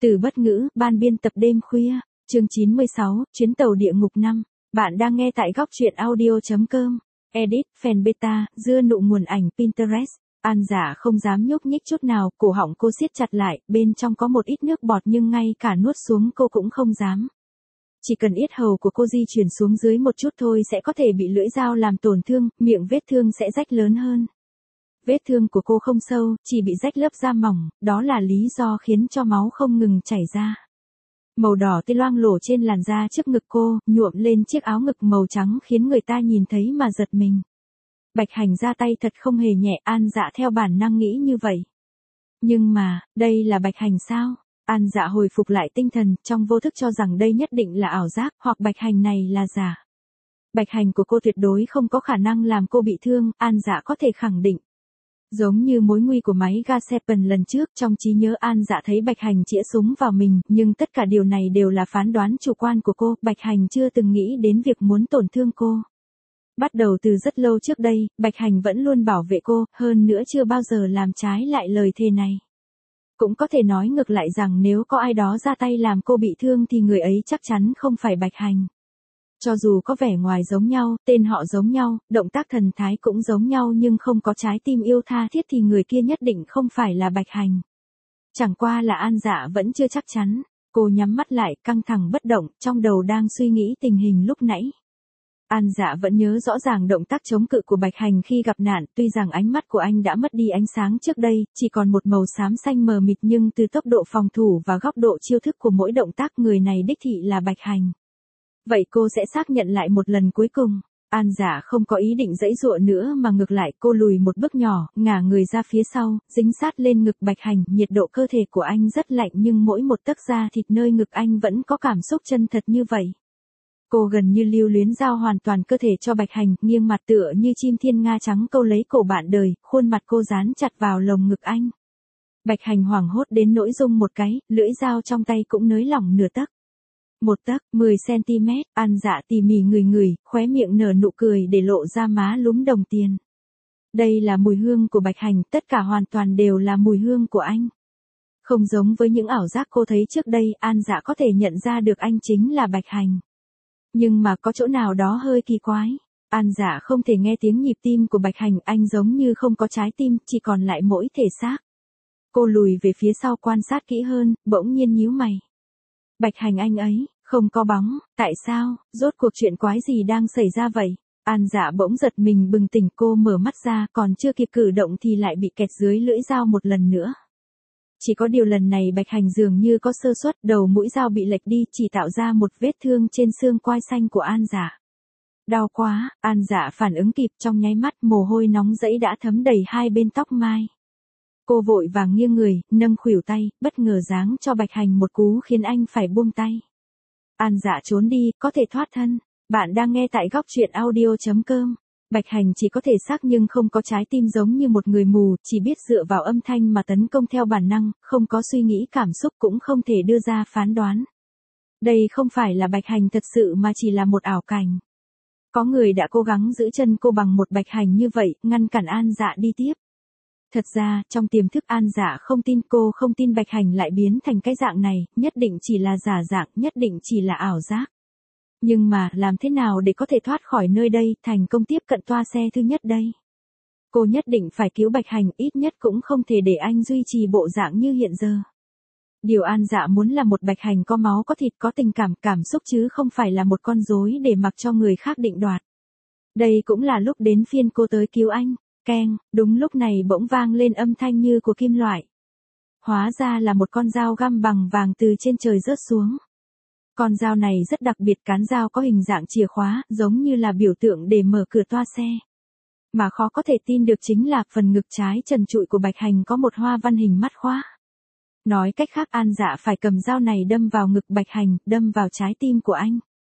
Từ bất ngữ, ban biên tập đêm khuya, chương 96, chuyến tàu địa ngục 5. Bạn đang nghe tại góc truyện audio.com. Edit, fan beta, dưa nụ nguồn ảnh Pinterest. An Dạ không dám nhúc nhích chút nào, cổ họng cô siết chặt lại, bên trong có một ít nước bọt nhưng ngay cả nuốt xuống cô cũng không dám. Chỉ cần yết hầu của cô di chuyển xuống dưới một chút thôi sẽ có thể bị lưỡi dao làm tổn thương, miệng vết thương sẽ rách lớn hơn. Vết thương của cô không sâu, chỉ bị rách lớp da mỏng, đó là lý do khiến cho máu không ngừng chảy ra. Màu đỏ tươi loang lổ trên làn da trước ngực cô, nhuộm lên chiếc áo ngực màu trắng khiến người ta nhìn thấy mà giật mình. Bạch Hành ra tay thật không hề nhẹ, An Dạ theo bản năng nghĩ như vậy. Nhưng mà, đây là Bạch Hành sao? An Dạ hồi phục lại tinh thần, trong vô thức cho rằng đây nhất định là ảo giác, hoặc Bạch Hành này là giả. Bạch Hành của cô tuyệt đối không có khả năng làm cô bị thương, An Dạ có thể khẳng định. Giống như mối nguy của máy ga Seven lần trước, trong trí nhớ An Dạ thấy Bạch Hành chĩa súng vào mình, nhưng tất cả điều này đều là phán đoán chủ quan của cô, Bạch Hành chưa từng nghĩ đến việc muốn tổn thương cô. Bắt đầu từ rất lâu trước đây, Bạch Hành vẫn luôn bảo vệ cô, hơn nữa chưa bao giờ làm trái lại lời thề này. Cũng có thể nói ngược lại rằng nếu có ai đó ra tay làm cô bị thương thì người ấy chắc chắn không phải Bạch Hành. Cho dù có vẻ ngoài giống nhau, tên họ giống nhau, động tác thần thái cũng giống nhau nhưng không có trái tim yêu tha thiết thì người kia nhất định không phải là Bạch Hành. Chẳng qua là An Dạ vẫn chưa chắc chắn, cô nhắm mắt lại, căng thẳng bất động, trong đầu đang suy nghĩ tình hình lúc nãy. An Dạ vẫn nhớ rõ ràng động tác chống cự của Bạch Hành khi gặp nạn, tuy rằng ánh mắt của anh đã mất đi ánh sáng trước đây, chỉ còn một màu xám xanh mờ mịt nhưng từ tốc độ phòng thủ và góc độ chiêu thức của mỗi động tác người này đích thị là Bạch Hành. Vậy cô sẽ xác nhận lại một lần cuối cùng. An Dạ không có ý định giãy giụa nữa mà ngược lại cô lùi một bước nhỏ, ngả người ra phía sau, dính sát lên ngực Bạch Hành, nhiệt độ cơ thể của anh rất lạnh nhưng mỗi một tấc da thịt nơi ngực anh vẫn có cảm xúc chân thật như vậy. Cô gần như lưu luyến giao hoàn toàn cơ thể cho Bạch Hành, nghiêng mặt tựa như chim thiên nga trắng câu lấy cổ bạn đời, khuôn mặt cô dán chặt vào lồng ngực anh. Bạch Hành hoảng hốt đến nỗi rung một cái, lưỡi dao trong tay cũng nới lỏng nửa tấc. 1 tấc, 10 cm, An Dạ tỉ mỉ ngửi, khóe miệng nở nụ cười để lộ ra má lúm đồng tiền. Đây là mùi hương của Bạch Hành, tất cả hoàn toàn đều là mùi hương của anh. Không giống với những ảo giác cô thấy trước đây, An Dạ có thể nhận ra được anh chính là Bạch Hành. Nhưng mà có chỗ nào đó hơi kỳ quái. An Dạ không thể nghe tiếng nhịp tim của Bạch Hành, anh giống như không có trái tim, chỉ còn lại mỗi thể xác. Cô lùi về phía sau quan sát kỹ hơn, bỗng nhiên nhíu mày. Bạch Hành anh ấy, không có bóng, tại sao, rốt cuộc chuyện quái gì đang xảy ra vậy? An Dạ bỗng giật mình bừng tỉnh, cô mở mắt ra, còn chưa kịp cử động thì lại bị kẹt dưới lưỡi dao một lần nữa. Chỉ có điều lần này Bạch Hành dường như có sơ suất, đầu mũi dao bị lệch đi, chỉ tạo ra một vết thương trên xương quai xanh của An Dạ. Đau quá, An Dạ phản ứng kịp, trong nháy mắt mồ hôi nóng rẫy đã thấm đầy hai bên tóc mai. Cô vội vàng nghiêng người, nâng khuỷu tay, bất ngờ giáng cho Bạch Hành một cú khiến anh phải buông tay. An Dạ trốn đi, có thể thoát thân. Bạn đang nghe tại góc truyện audio.com. Bạch Hành chỉ có thể xác nhưng không có trái tim, giống như một người mù, chỉ biết dựa vào âm thanh mà tấn công theo bản năng, không có suy nghĩ cảm xúc cũng không thể đưa ra phán đoán. Đây không phải là Bạch Hành thật sự mà chỉ là một ảo cảnh. Có người đã cố gắng giữ chân cô bằng một Bạch Hành như vậy, ngăn cản An Dạ đi tiếp. Thật ra, trong tiềm thức An Dạ không tin, cô không tin Bạch Hành lại biến thành cái dạng này, nhất định chỉ là giả dạng, nhất định chỉ là ảo giác. Nhưng mà, làm thế nào để có thể thoát khỏi nơi đây, thành công tiếp cận toa xe thứ nhất đây? Cô nhất định phải cứu Bạch Hành, ít nhất cũng không thể để anh duy trì bộ dạng như hiện giờ. Điều An Dạ muốn là một Bạch Hành có máu có thịt, có tình cảm, cảm xúc chứ không phải là một con rối để mặc cho người khác định đoạt. Đây cũng là lúc đến phiên cô tới cứu anh. Keng, đúng lúc này bỗng vang lên âm thanh như của kim loại. Hóa ra là một con dao găm bằng vàng từ trên trời rớt xuống. Con dao này rất đặc biệt, cán dao có hình dạng chìa khóa, giống như là biểu tượng để mở cửa toa xe. Mà khó có thể tin được chính là phần ngực trái trần trụi của Bạch Hành có một hoa văn hình mắt khóa. Nói cách khác, An Dạ phải cầm dao này đâm vào ngực Bạch Hành, đâm vào trái tim của anh.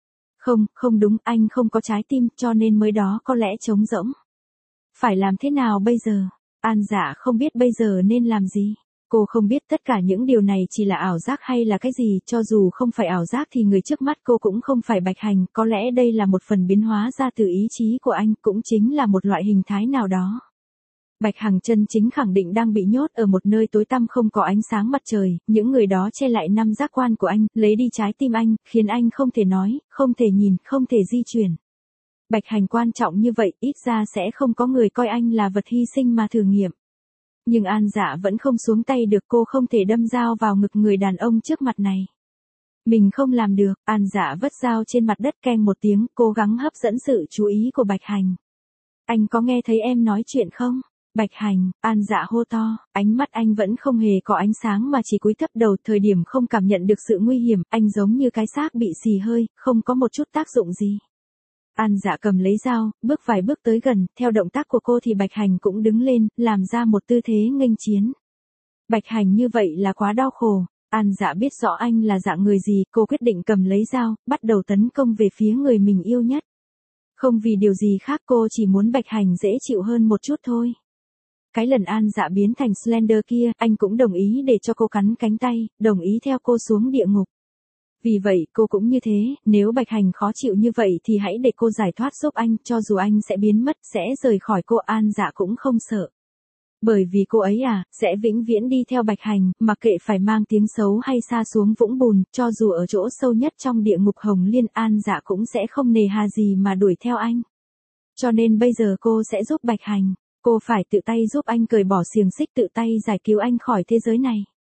Không đúng, anh không có trái tim, cho nên mới đó có lẽ trống rỗng. Phải làm thế nào bây giờ? An Dạ không biết bây giờ nên làm gì. Cô không biết tất cả những điều này chỉ là ảo giác hay là cái gì, cho dù không phải ảo giác thì người trước mắt cô cũng không phải Bạch Hành, có lẽ đây là một phần biến hóa ra từ ý chí của anh, cũng chính là một loại hình thái nào đó. Bạch Hằng chân chính khẳng định đang bị nhốt ở một nơi tối tăm không có ánh sáng mặt trời, những người đó che lại năm giác quan của anh, lấy đi trái tim anh, khiến anh không thể nói, không thể nhìn, không thể di chuyển. Bạch Hành quan trọng như vậy, ít ra sẽ không có người coi anh là vật hy sinh mà thử nghiệm. Nhưng An Dạ vẫn không xuống tay được, cô không thể đâm dao vào ngực người đàn ông trước mặt này. Mình không làm được, An Dạ vứt dao trên mặt đất keng một tiếng, cố gắng hấp dẫn sự chú ý của Bạch Hành. Anh có nghe thấy em nói chuyện không? Bạch Hành, An Dạ hô to, ánh mắt anh vẫn không hề có ánh sáng mà chỉ cúi thấp đầu, thời điểm không cảm nhận được sự nguy hiểm, anh giống như cái xác bị xì hơi, không có một chút tác dụng gì. An Dạ cầm lấy dao, bước vài bước tới gần, theo động tác của cô thì Bạch Hành cũng đứng lên, làm ra một tư thế nghênh chiến. Bạch Hành như vậy là quá đau khổ. An Dạ biết rõ anh là dạng người gì, cô quyết định cầm lấy dao, bắt đầu tấn công về phía người mình yêu nhất. Không vì điều gì khác, cô chỉ muốn Bạch Hành dễ chịu hơn một chút thôi. Cái lần An Dạ biến thành Slender kia, anh cũng đồng ý để cho cô cắn cánh tay, đồng ý theo cô xuống địa ngục. Vì vậy, cô cũng như thế, nếu Bạch Hành khó chịu như vậy thì hãy để cô giải thoát giúp anh, cho dù anh sẽ biến mất, sẽ rời khỏi cô, An Dạ cũng không sợ. Bởi vì cô ấy sẽ vĩnh viễn đi theo Bạch Hành, mặc kệ phải mang tiếng xấu hay sa xuống vũng bùn, cho dù ở chỗ sâu nhất trong địa ngục Hồng Liên, An Dạ cũng sẽ không nề hà gì mà đuổi theo anh. Cho nên bây giờ cô sẽ giúp Bạch Hành, cô phải tự tay giúp anh cởi bỏ xiềng xích, tự tay giải cứu anh khỏi thế giới này.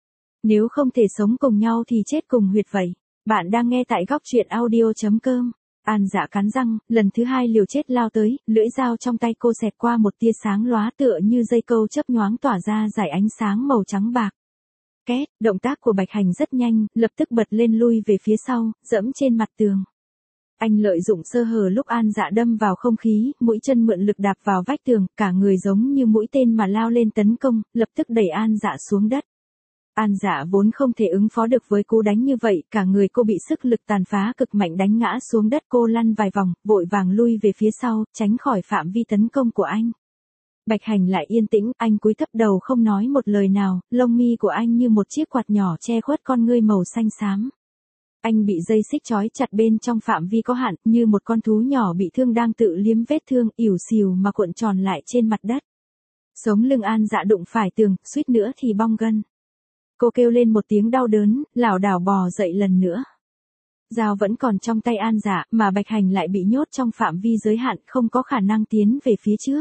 Nếu không thể sống cùng nhau thì chết cùng huyệt vậy. Bạn đang nghe tại góc truyện audio.com. An Dạ cắn răng, lần thứ hai liều chết lao tới, lưỡi dao trong tay cô xẹt qua một tia sáng lóa tựa như dây câu chớp nhoáng tỏa ra dải ánh sáng màu trắng bạc. Két, động tác của Bạch Hành rất nhanh, lập tức bật lên lui về phía sau, dẫm trên mặt tường. Anh lợi dụng sơ hở lúc An Dạ đâm vào không khí, mũi chân mượn lực đạp vào vách tường, cả người giống như mũi tên mà lao lên tấn công, lập tức đẩy An Dạ xuống đất. An Dạ vốn không thể ứng phó được với cú đánh như vậy, cả người cô bị sức lực tàn phá cực mạnh đánh ngã xuống đất, cô lăn vài vòng, vội vàng lui về phía sau, tránh khỏi phạm vi tấn công của anh. Bạch Hành lại yên tĩnh, anh cúi thấp đầu không nói một lời nào, lông mi của anh như một chiếc quạt nhỏ che khuất con ngươi màu xanh xám. Anh bị dây xích trói chặt bên trong phạm vi có hạn, như một con thú nhỏ bị thương đang tự liếm vết thương, ỉu xìu mà cuộn tròn lại trên mặt đất. Sống lưng An Dạ đụng phải tường, suýt nữa thì bong gân. Cô kêu lên một tiếng đau đớn, lảo đảo bò dậy lần nữa. Dao vẫn còn trong tay An Dạ, mà Bạch Hành lại bị nhốt trong phạm vi giới hạn, không có khả năng tiến về phía trước.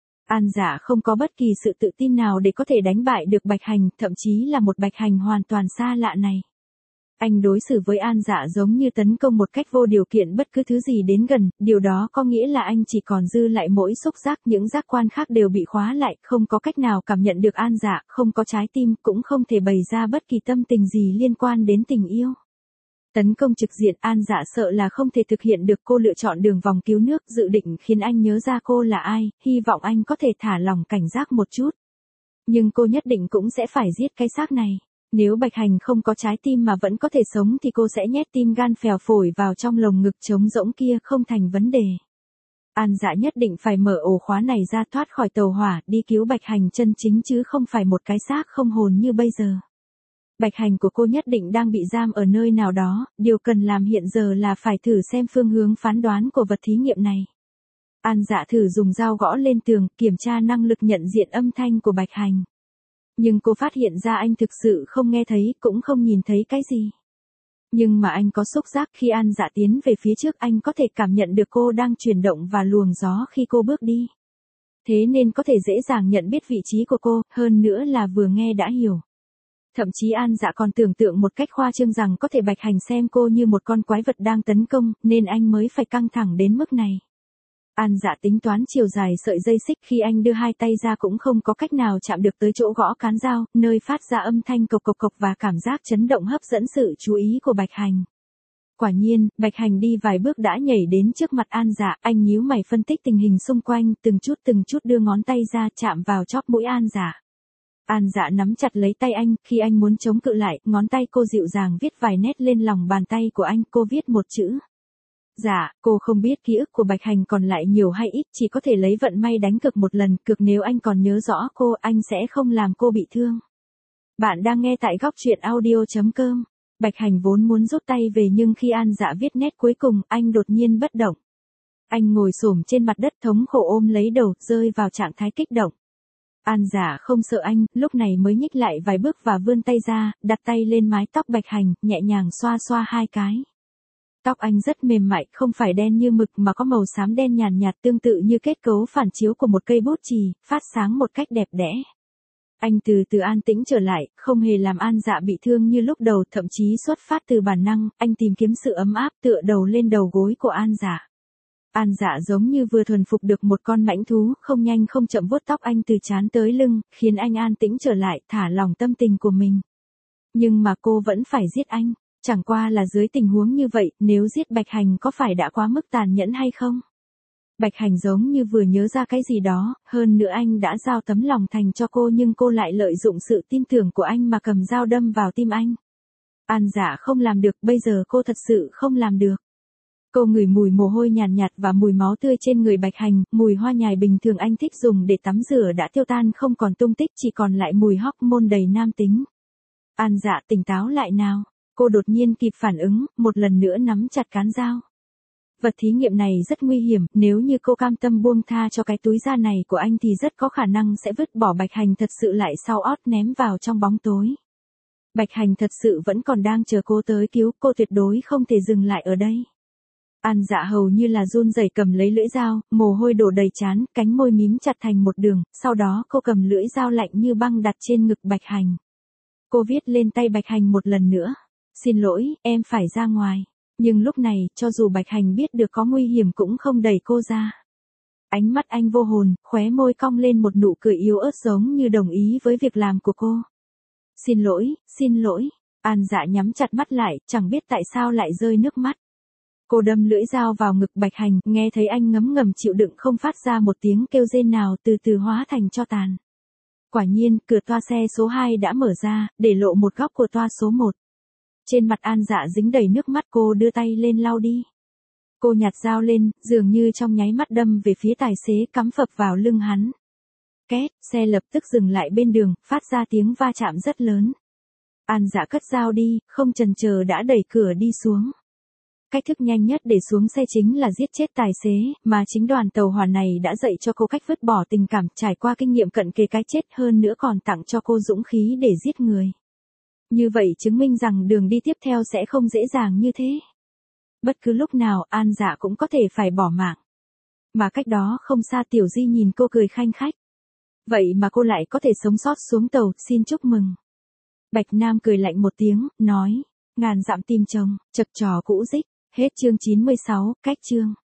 An Dạ không có bất kỳ sự tự tin nào để có thể đánh bại được Bạch Hành, thậm chí là một Bạch Hành hoàn toàn xa lạ này. Anh đối xử với An Dạ giống như tấn công một cách vô điều kiện bất cứ thứ gì đến gần, điều đó có nghĩa là anh chỉ còn dư lại mỗi xúc giác, những giác quan khác đều bị khóa lại, không có cách nào cảm nhận được An Dạ, không có trái tim, cũng không thể bày ra bất kỳ tâm tình gì liên quan đến tình yêu. Tấn công trực diện, An Dạ sợ là không thể thực hiện được, cô lựa chọn đường vòng cứu nước, dự định khiến anh nhớ ra cô là ai, hy vọng anh có thể thả lỏng cảnh giác một chút. Nhưng cô nhất định cũng sẽ phải giết cái xác này. Nếu Bạch Hành không có trái tim mà vẫn có thể sống thì cô sẽ nhét tim gan phèo phổi vào trong lồng ngực trống rỗng kia, không thành vấn đề. An Dạ nhất định phải mở ổ khóa này ra, thoát khỏi tàu hỏa, đi cứu Bạch Hành chân chính chứ không phải một cái xác không hồn như bây giờ. Bạch Hành của cô nhất định đang bị giam ở nơi nào đó, điều cần làm hiện giờ là phải thử xem phương hướng phán đoán của vật thí nghiệm này. An Dạ thử dùng dao gõ lên tường, kiểm tra năng lực nhận diện âm thanh của Bạch Hành. Nhưng cô phát hiện ra anh thực sự không nghe thấy, cũng không nhìn thấy cái gì. Nhưng mà anh có xúc giác, khi An Dạ tiến về phía trước anh có thể cảm nhận được cô đang chuyển động và luồng gió khi cô bước đi. Thế nên có thể dễ dàng nhận biết vị trí của cô, hơn nữa là vừa nghe đã hiểu. Thậm chí An Dạ còn tưởng tượng một cách khoa trương rằng có thể Bạch Hành xem cô như một con quái vật đang tấn công, nên anh mới phải căng thẳng đến mức này. An Dạ tính toán chiều dài sợi dây xích, khi anh đưa hai tay ra cũng không có cách nào chạm được tới chỗ gõ cán dao, nơi phát ra âm thanh cộc cộc cộc và cảm giác chấn động hấp dẫn sự chú ý của Bạch Hành. Quả nhiên, Bạch Hành đi vài bước đã nhảy đến trước mặt An Dạ, anh nhíu mày phân tích tình hình xung quanh, từng chút đưa ngón tay ra chạm vào chóp mũi An Dạ. An Dạ nắm chặt lấy tay anh, khi anh muốn chống cự lại, ngón tay cô dịu dàng viết vài nét lên lòng bàn tay của anh, cô viết một chữ. Dạ, cô không biết ký ức của Bạch Hành còn lại nhiều hay ít, chỉ có thể lấy vận may đánh cược một lần, cược nếu anh còn nhớ rõ cô, anh sẽ không làm cô bị thương. Bạn đang nghe tại góc truyện audio.com. Bạch Hành vốn muốn rút tay về nhưng khi An Dạ viết nét cuối cùng, anh đột nhiên bất động. Anh ngồi xổm trên mặt đất thống khổ ôm lấy đầu, rơi vào trạng thái kích động. An Dạ không sợ anh, lúc này mới nhích lại vài bước và vươn tay ra, đặt tay lên mái tóc Bạch Hành, nhẹ nhàng xoa xoa hai cái. Tóc anh rất mềm mại, không phải đen như mực mà có màu xám đen nhàn nhạt tương tự như kết cấu phản chiếu của một cây bút chì, phát sáng một cách đẹp đẽ. Anh từ từ an tĩnh trở lại, không hề làm An Dạ bị thương như lúc đầu, thậm chí xuất phát từ bản năng, anh tìm kiếm sự ấm áp tựa đầu lên đầu gối của An Dạ. An Dạ giống như vừa thuần phục được một con mãnh thú, không nhanh không chậm vuốt tóc anh từ trán tới lưng, khiến anh an tĩnh trở lại, thả lỏng tâm tình của mình. Nhưng mà cô vẫn phải giết anh, chẳng qua là dưới tình huống như vậy, nếu giết Bạch Hành có phải đã quá mức tàn nhẫn hay không? Bạch Hành giống như vừa nhớ ra cái gì đó, hơn nữa anh đã giao tấm lòng thành cho cô nhưng cô lại lợi dụng sự tin tưởng của anh mà cầm dao đâm vào tim anh. An Dạ không làm được, bây giờ cô thật sự không làm được. Cô ngửi mùi mồ hôi nhàn nhạt và mùi máu tươi trên người Bạch Hành, mùi hoa nhài bình thường anh thích dùng để tắm rửa đã tiêu tan không còn tung tích, chỉ còn lại mùi hormone đầy nam tính. An Dạ tỉnh táo lại nào, cô đột nhiên kịp phản ứng, một lần nữa nắm chặt cán dao. Vật thí nghiệm này rất nguy hiểm, nếu như cô cam tâm buông tha cho cái túi da này của anh thì rất có khả năng sẽ vứt bỏ Bạch Hành thật sự lại sau ót ném vào trong bóng tối. Bạch Hành thật sự vẫn còn đang chờ cô tới cứu, cô tuyệt đối không thể dừng lại ở đây. An Dạ hầu như là run rẩy cầm lấy lưỡi dao, mồ hôi đổ đầy trán, cánh môi mím chặt thành một đường, sau đó cô cầm lưỡi dao lạnh như băng đặt trên ngực Bạch Hành. Cô viết lên tay Bạch Hành một lần nữa. Xin lỗi, em phải ra ngoài. Nhưng lúc này, cho dù Bạch Hành biết được có nguy hiểm cũng không đẩy cô ra. Ánh mắt anh vô hồn, khóe môi cong lên một nụ cười yếu ớt giống như đồng ý với việc làm của cô. Xin lỗi, xin lỗi. An Dạ nhắm chặt mắt lại, chẳng biết tại sao lại rơi nước mắt. Cô đâm lưỡi dao vào ngực Bạch Hành, nghe thấy anh ngấm ngầm chịu đựng không phát ra một tiếng kêu rên nào, từ từ hóa thành tro tàn. Quả nhiên, cửa toa xe số 2 đã mở ra, để lộ một góc của toa số 1. Trên mặt An Dạ dính đầy nước mắt, cô đưa tay lên lau đi. Cô nhặt dao lên, dường như trong nháy mắt đâm về phía tài xế, cắm phập vào lưng hắn. Két, xe lập tức dừng lại bên đường, phát ra tiếng va chạm rất lớn. An Dạ cất dao đi, không chần chờ đã đẩy cửa đi xuống. Cách thức nhanh nhất để xuống xe chính là giết chết tài xế, mà chính đoàn tàu hỏa này đã dạy cho cô cách vứt bỏ tình cảm, trải qua kinh nghiệm cận kề cái chết, hơn nữa còn tặng cho cô dũng khí để giết người. Như vậy chứng minh rằng đường đi tiếp theo sẽ không dễ dàng như thế. Bất cứ lúc nào An Dạ cũng có thể phải bỏ mạng. Mà cách đó không xa Tiểu Di nhìn cô cười khanh khách. Vậy mà cô lại có thể sống sót xuống tàu, xin chúc mừng. Bạch Nam cười lạnh một tiếng, nói, ngàn dặm tìm chồng, chật trò cũ dích. Hết chương 96, cách chương.